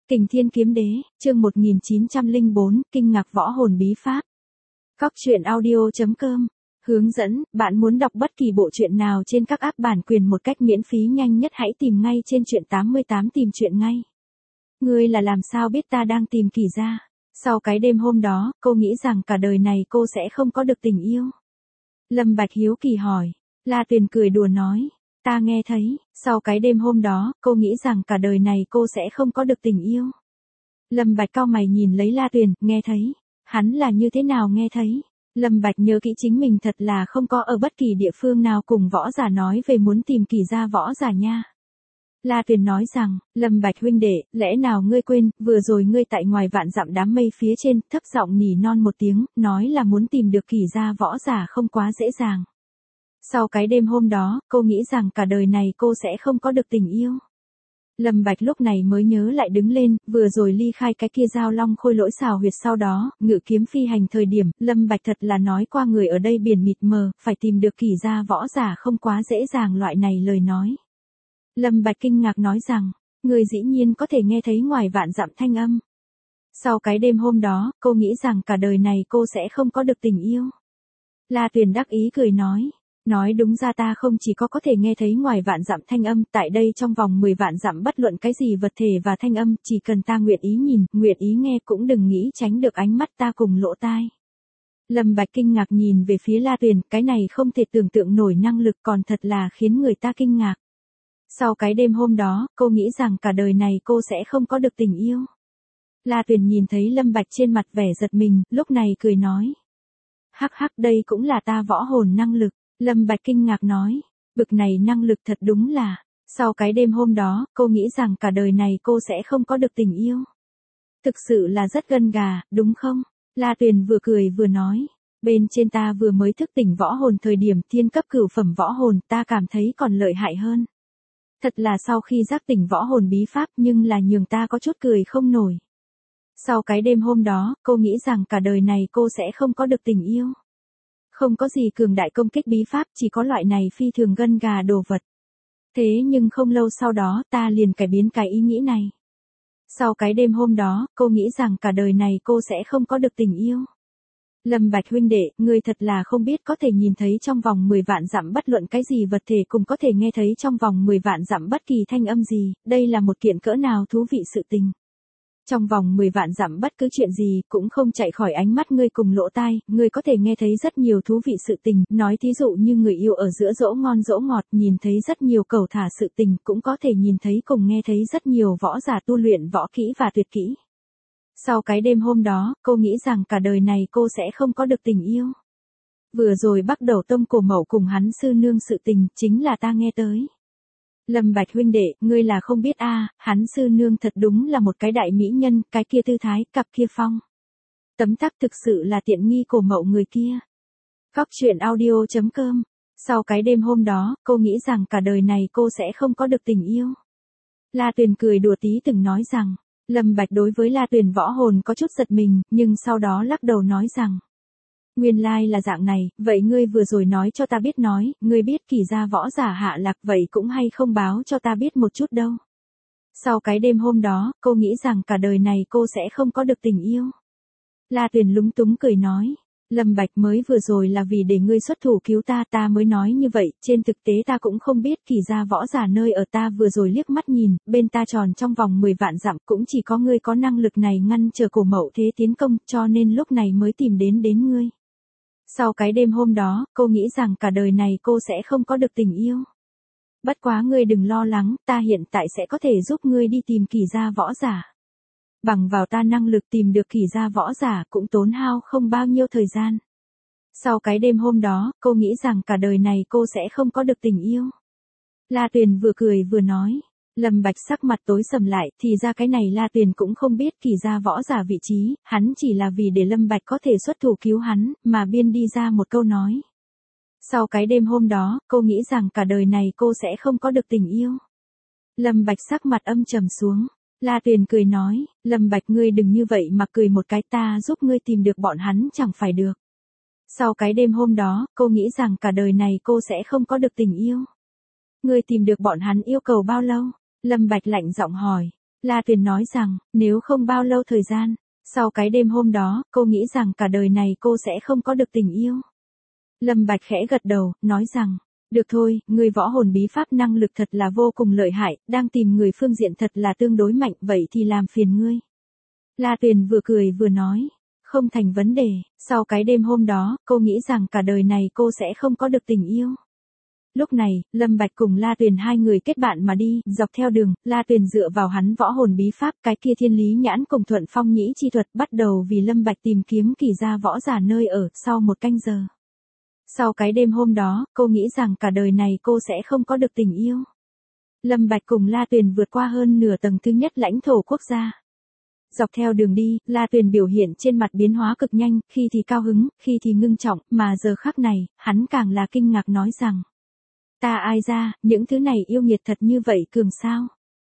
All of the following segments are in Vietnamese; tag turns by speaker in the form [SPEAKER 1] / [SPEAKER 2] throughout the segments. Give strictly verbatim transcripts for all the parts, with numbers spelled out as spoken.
[SPEAKER 1] Kình Thiên Kiếm Đế, chương một nghìn chín trăm lẻ bốn, Kinh ngạc võ hồn bí pháp. Cóc truyện audio chấm com. Hướng dẫn, bạn muốn đọc bất kỳ bộ truyện nào trên các app bản quyền một cách miễn phí nhanh nhất hãy tìm ngay trên truyện tám mươi tám tìm truyện ngay. Ngươi là làm sao biết ta đang tìm Kỳ Gia? Sau cái đêm hôm đó, cô nghĩ rằng cả đời này cô sẽ không có được tình yêu. Lâm Bạch hiếu kỳ hỏi. La Tuyền cười đùa nói. Ta nghe thấy, sau cái đêm hôm đó, cô nghĩ rằng cả đời này cô sẽ không có được tình yêu. Lâm Bạch cau mày nhìn lấy La Tuyền, nghe thấy. Hắn là như thế nào nghe thấy? Lâm Bạch nhớ kỹ chính mình thật là không có ở bất kỳ địa phương nào cùng võ giả nói về muốn tìm Kỳ Gia võ giả nha. La Tuyền nói rằng, Lâm Bạch huynh đệ, lẽ nào ngươi quên, vừa rồi ngươi tại ngoài vạn dặm đám mây phía trên, thấp giọng nỉ non một tiếng, nói là muốn tìm được Kỳ Gia võ giả không quá dễ dàng. Sau cái đêm hôm đó, cô nghĩ rằng cả đời này cô sẽ không có được tình yêu. Lâm Bạch lúc này mới nhớ lại đứng lên, vừa rồi ly khai cái kia giao long khôi lỗi xào huyệt sau đó, ngự kiếm phi hành thời điểm, Lâm Bạch thật là nói qua người ở đây biển mịt mờ, phải tìm được Kỳ Gia võ giả không quá dễ dàng loại này lời nói. Lâm Bạch kinh ngạc nói rằng, người dĩ nhiên có thể nghe thấy ngoài vạn dặm thanh âm. Sau cái đêm hôm đó, cô nghĩ rằng cả đời này cô sẽ không có được tình yêu. La Tuyền đắc ý cười nói. Nói đúng ra ta không chỉ có có thể nghe thấy ngoài vạn dặm thanh âm, tại đây trong vòng mười vạn dặm bất luận cái gì vật thể và thanh âm, chỉ cần ta nguyện ý nhìn, nguyện ý nghe cũng đừng nghĩ tránh được ánh mắt ta cùng lỗ tai. Lâm Bạch kinh ngạc nhìn về phía La Tuyền, cái này không thể tưởng tượng nổi năng lực còn thật là khiến người ta kinh ngạc. Sau cái đêm hôm đó, cô nghĩ rằng cả đời này cô sẽ không có được tình yêu. La Tuyền nhìn thấy Lâm Bạch trên mặt vẻ giật mình, lúc này cười nói. Hắc hắc đây cũng là ta võ hồn năng lực. Lâm Bạch kinh ngạc nói, bực này năng lực thật đúng là, sau cái đêm hôm đó, cô nghĩ rằng cả đời này cô sẽ không có được tình yêu. Thực sự là rất gân gà, đúng không? La Tuyền vừa cười vừa nói, bên trên ta vừa mới thức tỉnh võ hồn thời điểm thiên cấp cửu phẩm võ hồn ta cảm thấy còn lợi hại hơn. Thật là sau khi giác tỉnh võ hồn bí pháp nhưng là nhường ta có chút cười không nổi. Sau cái đêm hôm đó, cô nghĩ rằng cả đời này cô sẽ không có được tình yêu. Không có gì cường đại công kích bí pháp, chỉ có loại này phi thường gân gà đồ vật. Thế nhưng không lâu sau đó, ta liền cải biến cái ý nghĩ này. Sau cái đêm hôm đó, cô nghĩ rằng cả đời này cô sẽ không có được tình yêu. Lâm Bạch huynh đệ, ngươi thật là không biết có thể nhìn thấy trong vòng mười vạn dặm bất luận cái gì vật thể cùng có thể nghe thấy trong vòng mười vạn dặm bất kỳ thanh âm gì, đây là một kiện cỡ nào thú vị sự tình. Trong vòng mười vạn dặm bất cứ chuyện gì cũng không chạy khỏi ánh mắt ngươi cùng lỗ tai, ngươi có thể nghe thấy rất nhiều thú vị sự tình, nói thí dụ như người yêu ở giữa dỗ ngon dỗ ngọt, nhìn thấy rất nhiều cẩu thả sự tình, cũng có thể nhìn thấy cùng nghe thấy rất nhiều võ giả tu luyện võ kỹ và tuyệt kỹ. Sau cái đêm hôm đó, cô nghĩ rằng cả đời này cô sẽ không có được tình yêu. Vừa rồi bắt đầu Tông Cổ Mậu cùng hắn sư nương sự tình, chính là ta nghe tới. Lâm Bạch huynh đệ, ngươi là không biết a, à, hắn sư nương thật đúng là một cái đại mỹ nhân, cái kia tư thái, cặp kia phong. Tấm tắc thực sự là tiện nghi Cổ Mậu người kia. Cóc truyện audio chấm com. Sau cái đêm hôm đó, cô nghĩ rằng cả đời này cô sẽ không có được tình yêu. La Tuyền cười đùa tí từng nói rằng, Lâm Bạch đối với La Tuyền võ hồn có chút giật mình, nhưng sau đó lắc đầu nói rằng. Nguyên lai là dạng này, vậy ngươi vừa rồi nói cho ta biết nói, ngươi biết Kỳ Gia võ giả hạ lạc vậy cũng hay không báo cho ta biết một chút đâu. Sau cái đêm hôm đó, cô nghĩ rằng cả đời này cô sẽ không có được tình yêu. La Tuyền lúng túng cười nói, Lâm Bạch mới vừa rồi là vì để ngươi xuất thủ cứu ta ta mới nói như vậy, trên thực tế ta cũng không biết Kỳ Gia võ giả nơi ở ta vừa rồi liếc mắt nhìn, bên ta tròn trong vòng mười vạn dặm cũng chỉ có ngươi có năng lực này ngăn chờ Cổ Mậu thế tiến công, cho nên lúc này mới tìm đến đến ngươi. Sau cái đêm hôm đó, cô nghĩ rằng cả đời này cô sẽ không có được tình yêu. Bất quá ngươi đừng lo lắng, ta hiện tại sẽ có thể giúp ngươi đi tìm Kỳ Gia võ giả. Bằng vào ta năng lực tìm được Kỳ Gia võ giả cũng tốn hao không bao nhiêu thời gian. Sau cái đêm hôm đó, cô nghĩ rằng cả đời này cô sẽ không có được tình yêu. La Tuyền vừa cười vừa nói. Lâm Bạch sắc mặt tối sầm lại, thì ra cái này La Tuyền cũng không biết Kỳ Gia võ giả vị trí, hắn chỉ là vì để Lâm Bạch có thể xuất thủ cứu hắn, mà biên đi ra một câu nói. Sau cái đêm hôm đó, cô nghĩ rằng cả đời này cô sẽ không có được tình yêu. Lâm Bạch sắc mặt âm trầm xuống. La Tuyền cười nói, Lâm Bạch ngươi đừng như vậy mà cười một cái ta giúp ngươi tìm được bọn hắn chẳng phải được. Sau cái đêm hôm đó, cô nghĩ rằng cả đời này cô sẽ không có được tình yêu. Ngươi tìm được bọn hắn yêu cầu bao lâu? Lâm Bạch lạnh giọng hỏi. La Tuyền nói rằng, nếu không bao lâu thời gian, sau cái đêm hôm đó, cô nghĩ rằng cả đời này cô sẽ không có được tình yêu. Lâm Bạch khẽ gật đầu, nói rằng, được thôi, người võ hồn bí pháp năng lực thật là vô cùng lợi hại, đang tìm người phương diện thật là tương đối mạnh, vậy thì làm phiền ngươi. La Tuyền vừa cười vừa nói, không thành vấn đề, sau cái đêm hôm đó, cô nghĩ rằng cả đời này cô sẽ không có được tình yêu. Lúc này, Lâm Bạch cùng La Tuyền hai người kết bạn mà đi, dọc theo đường, La Tuyền dựa vào hắn võ hồn bí pháp, cái kia thiên lý nhãn cùng thuận phong nhĩ chi thuật bắt đầu vì Lâm Bạch tìm kiếm kỳ gia võ giả nơi ở, sau một canh giờ. Sau cái đêm hôm đó, cô nghĩ rằng cả đời này cô sẽ không có được tình yêu. Lâm Bạch cùng La Tuyền vượt qua hơn nửa tầng thứ nhất lãnh thổ quốc gia. Dọc theo đường đi, La Tuyền biểu hiện trên mặt biến hóa cực nhanh, khi thì cao hứng, khi thì ngưng trọng, mà giờ khắc này, hắn càng là kinh ngạc nói rằng, ta ai ra, những thứ này yêu nghiệt thật như vậy cường sao?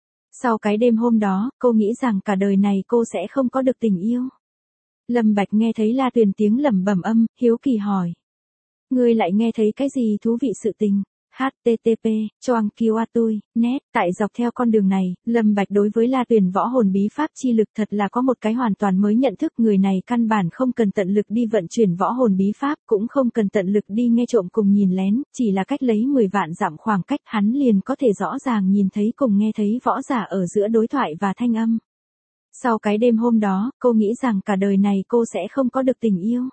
[SPEAKER 1] Sau cái đêm hôm đó, cô nghĩ rằng cả đời này cô sẽ không có được tình yêu. Lâm Bạch nghe thấy La Tuyền tiếng lẩm bẩm âm, hiếu kỳ hỏi. Ngươi lại nghe thấy cái gì thú vị sự tình? hát tê tê pê, choang kiêu a tôi, net, tại dọc theo con đường này, Lâm Bạch đối với La Tuyền võ hồn bí pháp chi lực thật là có một cái hoàn toàn mới nhận thức, người này căn bản không cần tận lực đi vận chuyển võ hồn bí pháp, cũng không cần tận lực đi nghe trộm cùng nhìn lén, chỉ là cách lấy mười vạn dặm khoảng cách hắn liền có thể rõ ràng nhìn thấy cùng nghe thấy võ giả ở giữa đối thoại và thanh âm. Sau cái đêm hôm đó, cô nghĩ rằng cả đời này cô sẽ không có được tình yêu.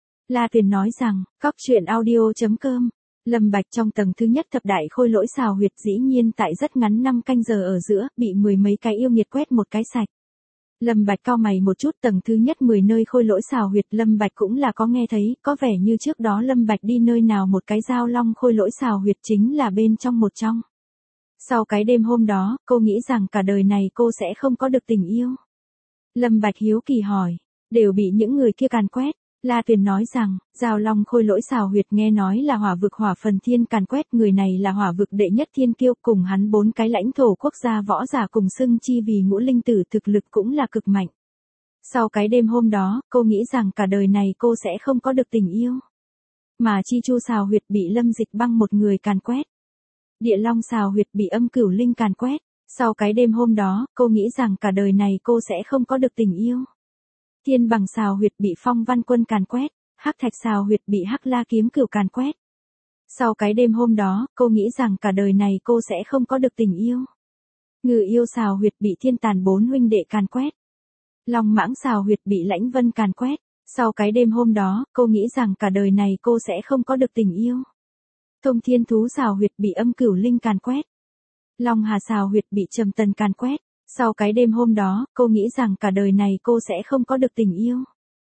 [SPEAKER 1] La Tuyền nói rằng, cóc truyện audio chấm com. Lâm Bạch trong tầng thứ nhất thập đại khôi lỗi xào huyệt dĩ nhiên tại rất ngắn năm canh giờ ở giữa, bị mười mấy cái yêu nghiệt quét một cái sạch. Lâm Bạch cau mày một chút, tầng thứ nhất mười nơi khôi lỗi xào huyệt Lâm Bạch cũng là có nghe thấy, có vẻ như trước đó Lâm Bạch đi nơi nào một cái giao long khôi lỗi xào huyệt chính là bên trong một trong. Sau cái đêm hôm đó, cô nghĩ rằng cả đời này cô sẽ không có được tình yêu. Lâm Bạch hiếu kỳ hỏi, đều bị những người kia càn quét. La Tuyền nói rằng, giao long khôi lỗi xào huyệt nghe nói là hỏa vực hỏa phần thiên càn quét, người này là hỏa vực đệ nhất thiên kiêu, cùng hắn bốn cái lãnh thổ quốc gia võ giả cùng xưng chi vì ngũ linh tử, thực lực cũng là cực mạnh. Sau cái đêm hôm đó, cô nghĩ rằng cả đời này cô sẽ không có được tình yêu. Mà chi chu xào huyệt bị Lâm Dịch Băng một người càn quét. Địa long xào huyệt bị âm cửu linh càn quét. Sau cái đêm hôm đó, cô nghĩ rằng cả đời này cô sẽ không có được tình yêu. Thiên bằng xào huyệt bị Phong Văn Quân càn quét, hắc thạch xào huyệt bị Hắc La Kiếm Cửu càn quét. Sau cái đêm hôm đó, cô nghĩ rằng cả đời này cô sẽ không có được tình yêu. Ngự yêu xào huyệt bị Thiên Tàn bốn huynh đệ càn quét. Long mãng xào huyệt bị Lãnh Vân càn quét. Sau cái đêm hôm đó, cô nghĩ rằng cả đời này cô sẽ không có được tình yêu. Thông thiên thú xào huyệt bị Âm Cửu Linh càn quét. Long hà xào huyệt bị Trầm Tần càn quét. Sau cái đêm hôm đó, cô nghĩ rằng cả đời này cô sẽ không có được tình yêu.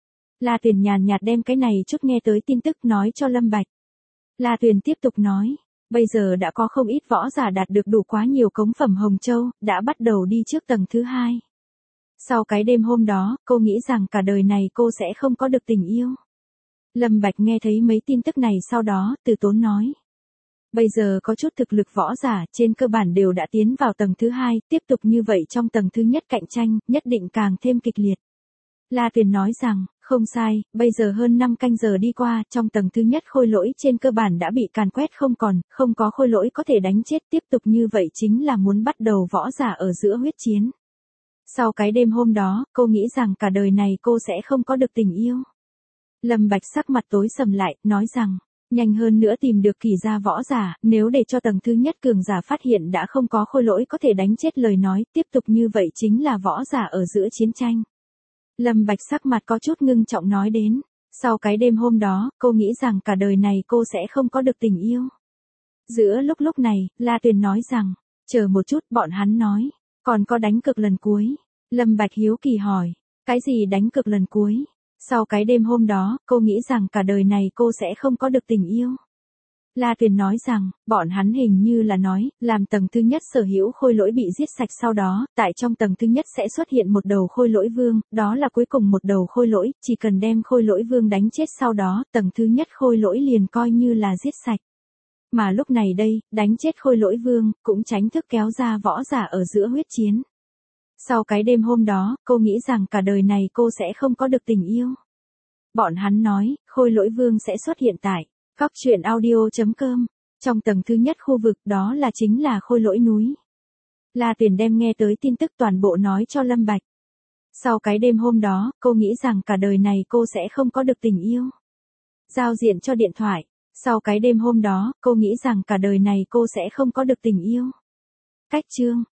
[SPEAKER 1] La Tuyền nhàn nhạt đem cái này chút nghe tới tin tức nói cho Lâm Bạch. La Tuyền tiếp tục nói, bây giờ đã có không ít võ giả đạt được đủ quá nhiều cống phẩm Hồng Châu, đã bắt đầu đi trước tầng thứ hai. Sau cái đêm hôm đó, cô nghĩ rằng cả đời này cô sẽ không có được tình yêu. Lâm Bạch nghe thấy mấy tin tức này sau đó, từ tốn nói. Bây giờ có chút thực lực võ giả trên cơ bản đều đã tiến vào tầng thứ hai, tiếp tục như vậy trong tầng thứ nhất cạnh tranh, nhất định càng thêm kịch liệt. La Tuyền nói rằng, không sai, bây giờ hơn năm canh giờ đi qua, trong tầng thứ nhất khôi lỗi trên cơ bản đã bị càn quét không còn, không có khôi lỗi có thể đánh chết, tiếp tục như vậy chính là muốn bắt đầu võ giả ở giữa huyết chiến. Sau cái đêm hôm đó, cô nghĩ rằng cả đời này cô sẽ không có được tình yêu. Lâm Bạch sắc mặt tối sầm lại, nói rằng, nhanh hơn nữa tìm được kỳ gia võ giả, nếu để cho tầng thứ nhất cường giả phát hiện đã không có khôi lỗi có thể đánh chết lời nói, tiếp tục như vậy chính là võ giả ở giữa chiến tranh. Lâm Bạch sắc mặt có chút ngưng trọng nói đến, sau cái đêm hôm đó, cô nghĩ rằng cả đời này cô sẽ không có được tình yêu. Giữa lúc lúc này, La Tuyền nói rằng, chờ một chút, bọn hắn nói, còn có đánh cược lần cuối. Lâm Bạch hiếu kỳ hỏi, cái gì đánh cược lần cuối? Sau cái đêm hôm đó, cô nghĩ rằng cả đời này cô sẽ không có được tình yêu. La Tuyền nói rằng, bọn hắn hình như là nói, làm tầng thứ nhất sở hữu khôi lỗi bị giết sạch sau đó, tại trong tầng thứ nhất sẽ xuất hiện một đầu khôi lỗi vương, đó là cuối cùng một đầu khôi lỗi, chỉ cần đem khôi lỗi vương đánh chết sau đó, tầng thứ nhất khôi lỗi liền coi như là giết sạch. Mà lúc này đây, đánh chết khôi lỗi vương, cũng tránh thức kéo ra võ giả ở giữa huyết chiến. Sau cái đêm hôm đó, cô nghĩ rằng cả đời này cô sẽ không có được tình yêu. Bọn hắn nói, khôi lỗi vương sẽ xuất hiện tại cóc truyện audio chấm com. Trong tầng thứ nhất khu vực đó là chính là khôi lỗi núi. La Tuyền đem nghe tới tin tức toàn bộ nói cho Lâm Bạch. Sau cái đêm hôm đó, cô nghĩ rằng cả đời này cô sẽ không có được tình yêu. Giao diện cho điện thoại. Sau cái đêm hôm đó, cô nghĩ rằng cả đời này cô sẽ không có được tình yêu. Cách chương.